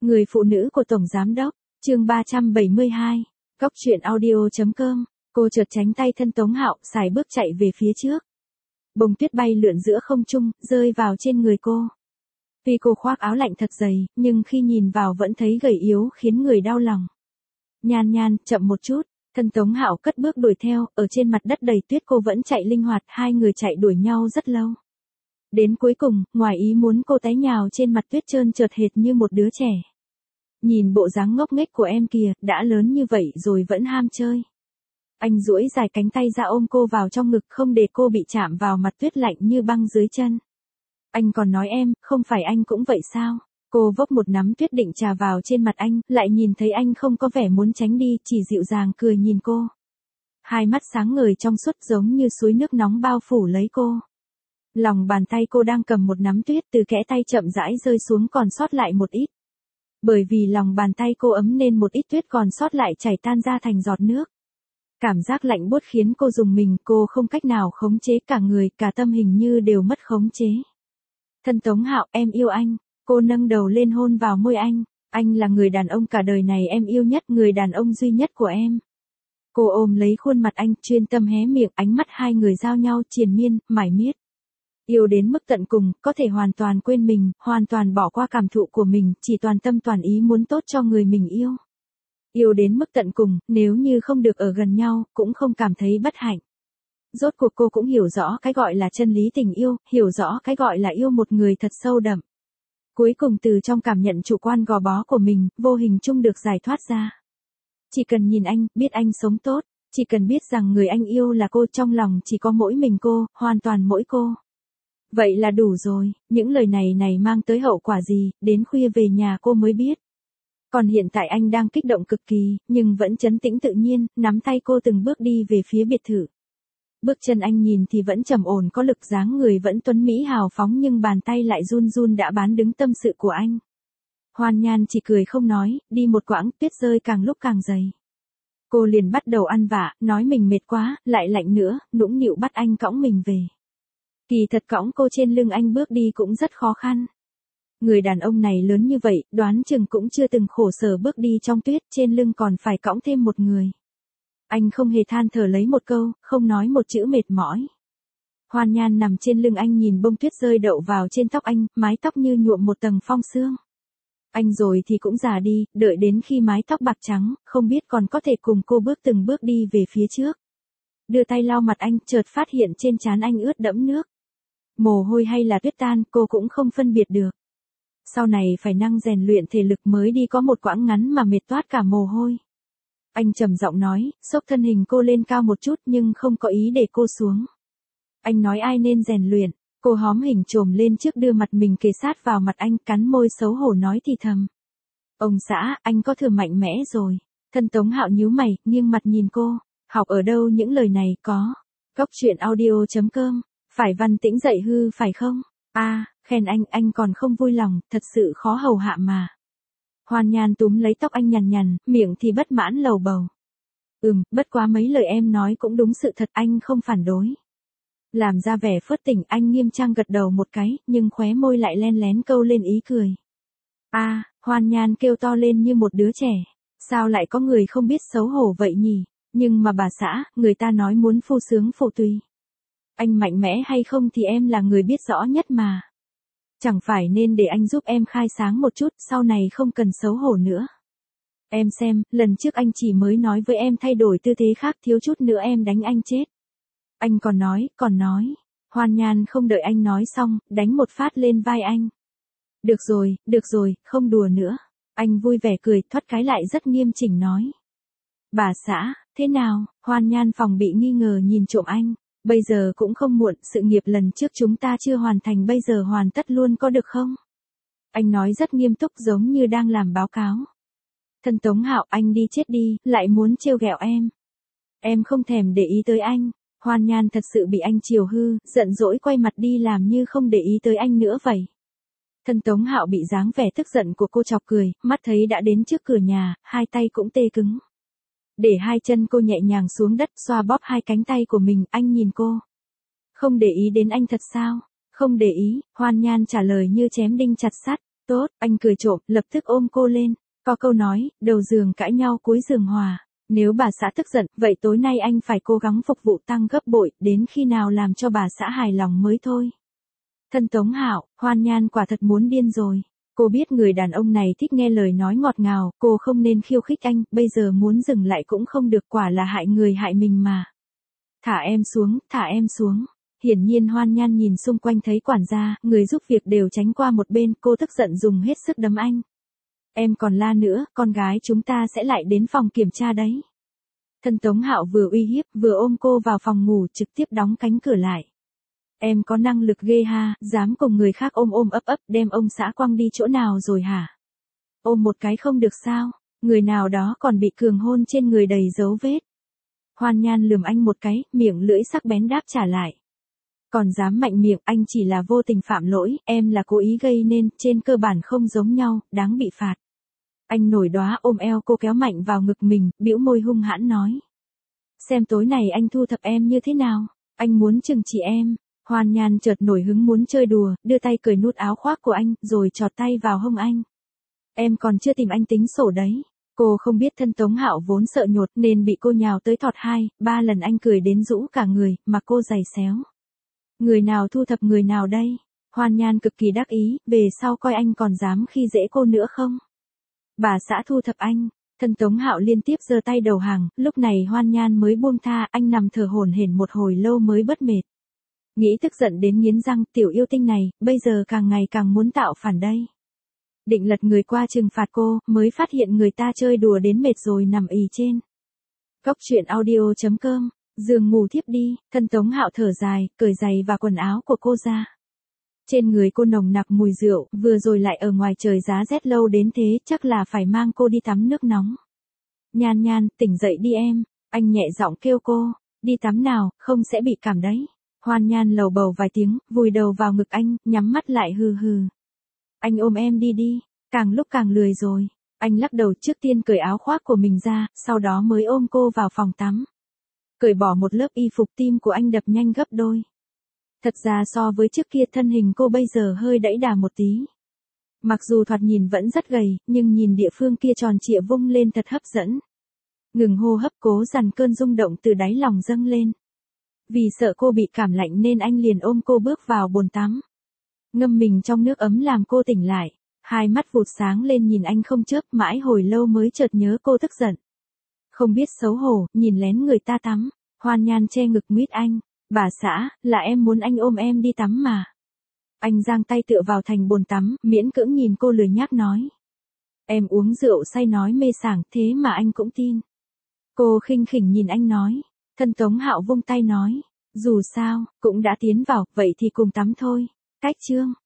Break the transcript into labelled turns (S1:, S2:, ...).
S1: Người phụ nữ của Tổng Giám Đốc, chương 372, Cóc truyện audio.com, cô chợt tránh tay thân Tống Hạo, sải bước chạy về phía trước. Bông tuyết bay lượn giữa không trung, rơi vào trên người cô. Tuy cô khoác áo lạnh thật dày, nhưng khi nhìn vào vẫn thấy gầy yếu khiến người đau lòng. Nhan Nhan, chậm một chút, thân Tống Hạo cất bước đuổi theo, ở trên mặt đất đầy tuyết cô vẫn chạy linh hoạt, hai người chạy đuổi nhau rất lâu. Đến cuối cùng, ngoài ý muốn cô té nhào trên mặt tuyết trơn trượt hệt như một đứa trẻ. Nhìn bộ dáng ngốc nghếch của em kìa, đã lớn như vậy rồi vẫn ham chơi. Anh duỗi dài cánh tay ra ôm cô vào trong ngực không để cô bị chạm vào mặt tuyết lạnh như băng dưới chân. Anh còn nói em, không phải anh cũng vậy sao? Cô vốc một nắm tuyết định trà vào trên mặt anh, lại nhìn thấy anh không có vẻ muốn tránh đi, chỉ dịu dàng cười nhìn cô. Hai mắt sáng ngời trong suốt giống như suối nước nóng bao phủ lấy cô. Lòng bàn tay cô đang cầm một nắm tuyết từ kẽ tay chậm rãi rơi xuống còn sót lại một ít. Bởi vì lòng bàn tay cô ấm nên một ít tuyết còn sót lại chảy tan ra thành giọt nước. Cảm giác lạnh buốt khiến cô rùng mình, cô không cách nào khống chế cả người, cả tâm hình như đều mất khống chế. Thân Tống Hạo, em yêu anh. Cô nâng đầu lên hôn vào môi anh là người đàn ông cả đời này em yêu nhất, người đàn ông duy nhất của em. Cô ôm lấy khuôn mặt anh, chuyên tâm hé miệng, ánh mắt hai người giao nhau triền miên, mải miết. Yêu đến mức tận cùng, có thể hoàn toàn quên mình, hoàn toàn bỏ qua cảm thụ của mình, chỉ toàn tâm toàn ý muốn tốt cho người mình yêu. Yêu đến mức tận cùng, nếu như không được ở gần nhau, cũng không cảm thấy bất hạnh. Rốt cuộc cô cũng hiểu rõ cái gọi là chân lý tình yêu, hiểu rõ cái gọi là yêu một người thật sâu đậm. Cuối cùng từ trong cảm nhận chủ quan gò bó của mình, vô hình chung được giải thoát ra. Chỉ cần nhìn anh, biết anh sống tốt, chỉ cần biết rằng người anh yêu là cô, trong lòng chỉ có mỗi mình cô, hoàn toàn mỗi cô. Vậy là đủ rồi, những lời này mang tới hậu quả gì, đến khuya về nhà cô mới biết. Còn hiện tại anh đang kích động cực kỳ, nhưng vẫn trấn tĩnh tự nhiên, nắm tay cô từng bước đi về phía biệt thự. Bước chân anh nhìn thì vẫn trầm ổn có lực, dáng người vẫn tuấn mỹ hào phóng nhưng bàn tay lại run run đã bán đứng tâm sự của anh. Hoan Nhan chỉ cười không nói, đi một quãng, tuyết rơi càng lúc càng dày. Cô liền bắt đầu ăn vạ, nói mình mệt quá, lại lạnh nữa, nũng nịu bắt anh cõng mình về. Kỳ thật cõng cô trên lưng anh bước đi cũng rất khó khăn. Người đàn ông này lớn như vậy, đoán chừng cũng chưa từng khổ sở bước đi trong tuyết, trên lưng còn phải cõng thêm một người. Anh không hề than thở lấy một câu, không nói một chữ mệt mỏi. Hoan Nhan nằm trên lưng anh nhìn bông tuyết rơi đậu vào trên tóc anh, mái tóc như nhuộm một tầng phong sương. Anh rồi thì cũng già đi, đợi đến khi mái tóc bạc trắng, không biết còn có thể cùng cô bước từng bước đi về phía trước. Đưa tay lau mặt anh, chợt phát hiện trên trán anh ướt đẫm nước. Mồ hôi hay là tuyết tan, cô cũng không phân biệt được. Sau này phải năng rèn luyện thể lực mới đi có một quãng ngắn mà mệt toát cả mồ hôi. Anh trầm giọng nói, xốc thân hình cô lên cao một chút nhưng không có ý để cô xuống. Anh nói ai nên rèn luyện, cô hóm hình chồm lên trước đưa mặt mình kề sát vào mặt anh, cắn môi xấu hổ nói thì thầm. Ông xã, anh có thừa mạnh mẽ rồi. Thân Tống Hạo nhíu mày, nghiêng mặt nhìn cô, học ở đâu những lời này có. Cóc truyện audio.com, phải Văn Tĩnh dạy hư phải không? Khen anh còn không vui lòng, thật sự khó hầu hạ mà. Hoan Nhan túm lấy tóc anh nhằn nhằn, miệng thì bất mãn lầu bầu. Bất quá mấy lời em nói cũng đúng sự thật, anh không phản đối. Làm ra vẻ phớt tỉnh, anh nghiêm trang gật đầu một cái, nhưng khóe môi lại len lén câu lên ý cười. Hoan Nhan kêu to lên như một đứa trẻ. Sao lại có người không biết xấu hổ vậy nhỉ? Nhưng mà bà xã, người ta nói muốn phu sướng phụ tùy. Anh mạnh mẽ hay không thì em là người biết rõ nhất mà. Chẳng phải nên để anh giúp em khai sáng một chút, sau này không cần xấu hổ nữa. Em xem, lần trước anh chỉ mới nói với em thay đổi tư thế khác, thiếu chút nữa em đánh anh chết. Anh còn nói. Hoan Nhan không đợi anh nói xong, đánh một phát lên vai anh. Được rồi, không đùa nữa. Anh vui vẻ cười, thoát cái lại rất nghiêm chỉnh nói. Bà xã, thế nào? Hoan Nhan phòng bị nghi ngờ nhìn trộm anh. Bây giờ cũng không muộn, sự nghiệp lần trước chúng ta chưa hoàn thành bây giờ hoàn tất luôn có được không? Anh nói rất nghiêm túc giống như đang làm báo cáo. Thân Tống Hạo, anh đi chết đi, lại muốn trêu ghẹo em. Em không thèm để ý tới anh. Hoan Nhan thật sự bị anh chiều hư, giận dỗi quay mặt đi làm như không để ý tới anh nữa vậy. Thân Tống Hạo bị dáng vẻ tức giận của cô chọc cười, mắt thấy đã đến trước cửa nhà, hai tay cũng tê cứng. Để hai chân cô nhẹ nhàng xuống đất, xoa bóp hai cánh tay của mình, anh nhìn cô. Không để ý đến anh thật sao? Không để ý, Hoan Nhan trả lời như chém đinh chặt sắt. Tốt, anh cười trộm, lập tức ôm cô lên. Có câu nói, đầu giường cãi nhau cuối giường hòa. Nếu bà xã tức giận, vậy tối nay anh phải cố gắng phục vụ tăng gấp bội, đến khi nào làm cho bà xã hài lòng mới thôi. Thân Tống Hạo, Hoan Nhan quả thật muốn điên rồi. Cô biết người đàn ông này thích nghe lời nói ngọt ngào, cô không nên khiêu khích anh, bây giờ muốn dừng lại cũng không được, quả là hại người hại mình mà. Thả em xuống, thả em xuống. Hiển nhiên Hoan Nhan nhìn xung quanh thấy quản gia, người giúp việc đều tránh qua một bên, cô tức giận dùng hết sức đấm anh. Em còn la nữa, con gái chúng ta sẽ lại đến phòng kiểm tra đấy. Thân Tống Hạo vừa uy hiếp, vừa ôm cô vào phòng ngủ, trực tiếp đóng cánh cửa lại. Em có năng lực ghê ha, dám cùng người khác ôm ôm ấp ấp, đem ông xã quăng đi chỗ nào rồi hả? Ôm một cái không được sao? Người nào đó còn bị cường hôn trên người đầy dấu vết. Hoan Nhan lườm anh một cái, miệng lưỡi sắc bén đáp trả lại. Còn dám mạnh miệng, anh chỉ là vô tình phạm lỗi, em là cố ý gây nên, trên cơ bản không giống nhau, đáng bị phạt. Anh nổi đoá ôm eo cô kéo mạnh vào ngực mình, bĩu môi hung hãn nói. Xem tối này anh thu thập em như thế nào, anh muốn trừng trị em. Hoan Nhan chợt nổi hứng muốn chơi đùa, đưa tay cởi nút áo khoác của anh, rồi chọt tay vào hông anh. Em còn chưa tìm anh tính sổ đấy. Cô không biết thân Tống Hạo vốn sợ nhột nên bị cô nhào tới thọt 2-3 lần, anh cười đến rũ cả người, mà cô giày xéo. Người nào thu thập người nào đây? Hoan Nhan cực kỳ đắc ý, về sau coi anh còn dám khi dễ cô nữa không? Bà xã thu thập anh. Thân Tống Hạo liên tiếp giơ tay đầu hàng, lúc này Hoan Nhan mới buông tha, anh nằm thở hổn hển một hồi lâu mới bớt mệt. Nghĩ tức giận đến nghiến răng, tiểu yêu tinh này, bây giờ càng ngày càng muốn tạo phản đây. Định lật người qua trừng phạt cô, mới phát hiện người ta chơi đùa đến mệt rồi nằm ì trên. Góc truyện audio.com, giường ngủ thiếp đi, thân Tống Hạo thở dài, cởi giày và quần áo của cô ra. Trên người cô nồng nặc mùi rượu, vừa rồi lại ở ngoài trời giá rét lâu đến thế, chắc là phải mang cô đi tắm nước nóng. Nhan Nhan, tỉnh dậy đi em, anh nhẹ giọng kêu cô, đi tắm nào, không sẽ bị cảm đấy. Hoan Nhan lầu bầu vài tiếng, vùi đầu vào ngực anh, nhắm mắt lại hừ hừ. Anh ôm em đi đi, càng lúc càng lười rồi. Anh lắc đầu, trước tiên cởi áo khoác của mình ra, sau đó mới ôm cô vào phòng tắm. Cởi bỏ một lớp y phục, tim của anh đập nhanh gấp đôi. Thật ra so với trước kia thân hình cô bây giờ hơi đẫy đà một tí. Mặc dù thoạt nhìn vẫn rất gầy, nhưng nhìn địa phương kia tròn trịa vung lên thật hấp dẫn. Ngừng hô hấp, cố dằn cơn rung động từ đáy lòng dâng lên. Vì sợ cô bị cảm lạnh nên anh liền ôm cô bước vào bồn tắm. Ngâm mình trong nước ấm làm cô tỉnh lại. Hai mắt vụt sáng lên nhìn anh không chớp, mãi hồi lâu mới chợt nhớ cô tức giận. Không biết xấu hổ, nhìn lén người ta tắm. Hoan Nhan che ngực mít anh. Bà xã, là em muốn anh ôm em đi tắm mà. Anh giang tay tựa vào thành bồn tắm, miễn cưỡng nhìn cô lười nhác nói. Em uống rượu say nói mê sảng, thế mà anh cũng tin. Cô khinh khỉnh nhìn anh nói. Thân Tống Hạo vung tay nói. Dù sao, cũng đã tiến vào, vậy thì cùng tắm thôi. Cách chương.